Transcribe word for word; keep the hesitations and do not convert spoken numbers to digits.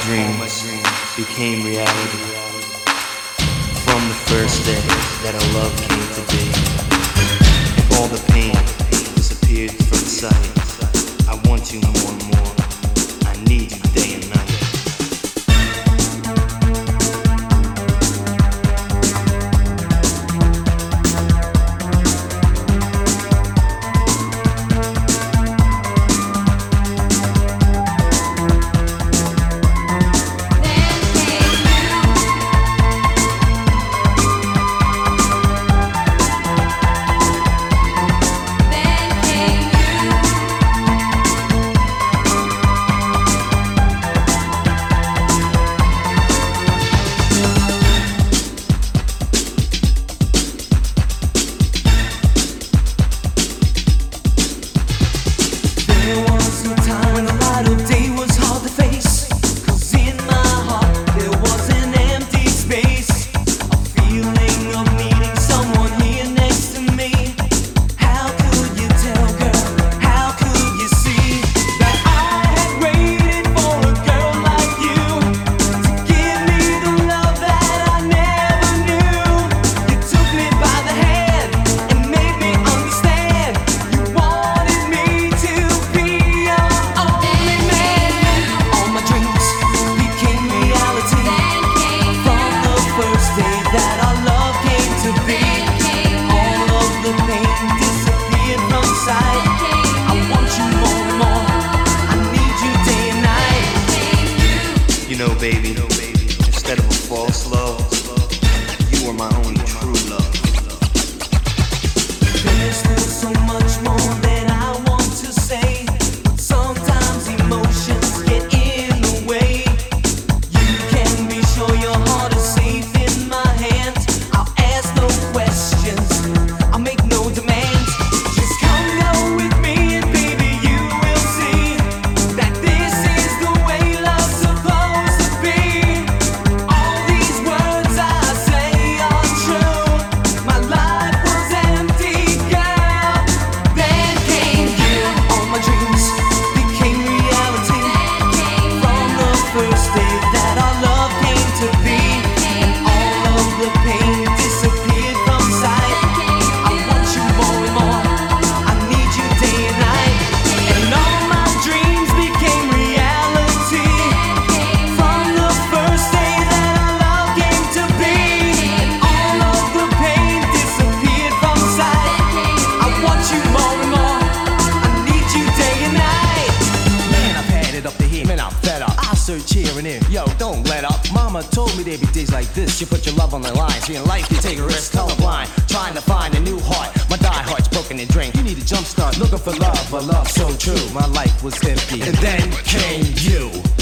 dreams became reality. From the first day that our love came to be, all the pain disappeared from sight. I want you more and more. I need you day and night. You know, baby, instead of a false love, you are my only true love. There's still so much more that I want to say. Sometimes emotions get in the way. You can be sure your heart is safe in my hands. I'll ask no questions, I'll make no demands. Just come go with me and baby you will see that this is the way love's supposed to be. All these words I say are true. My life was empty, girl. Then came you. All my dreams became reality. From the first day that our love came to be, and all of the pain disappeared from sight. I want you more and more. I need you day and night. And all my dreams became reality. From the first day that our love came to be, and all of the pain disappeared from sight. I want you more and more. I need you day and night. Man, I've had it up to here, man, I'm fed up. I search here and there, yo, don't let up. Mama told me there'd be days like this. You put your love on the line, see in life you take a risk, colorblind. Trying to find a new heart, my die heart's broken and drained. You need a jump start, looking for love, but love so true. My life was empty, and then came you.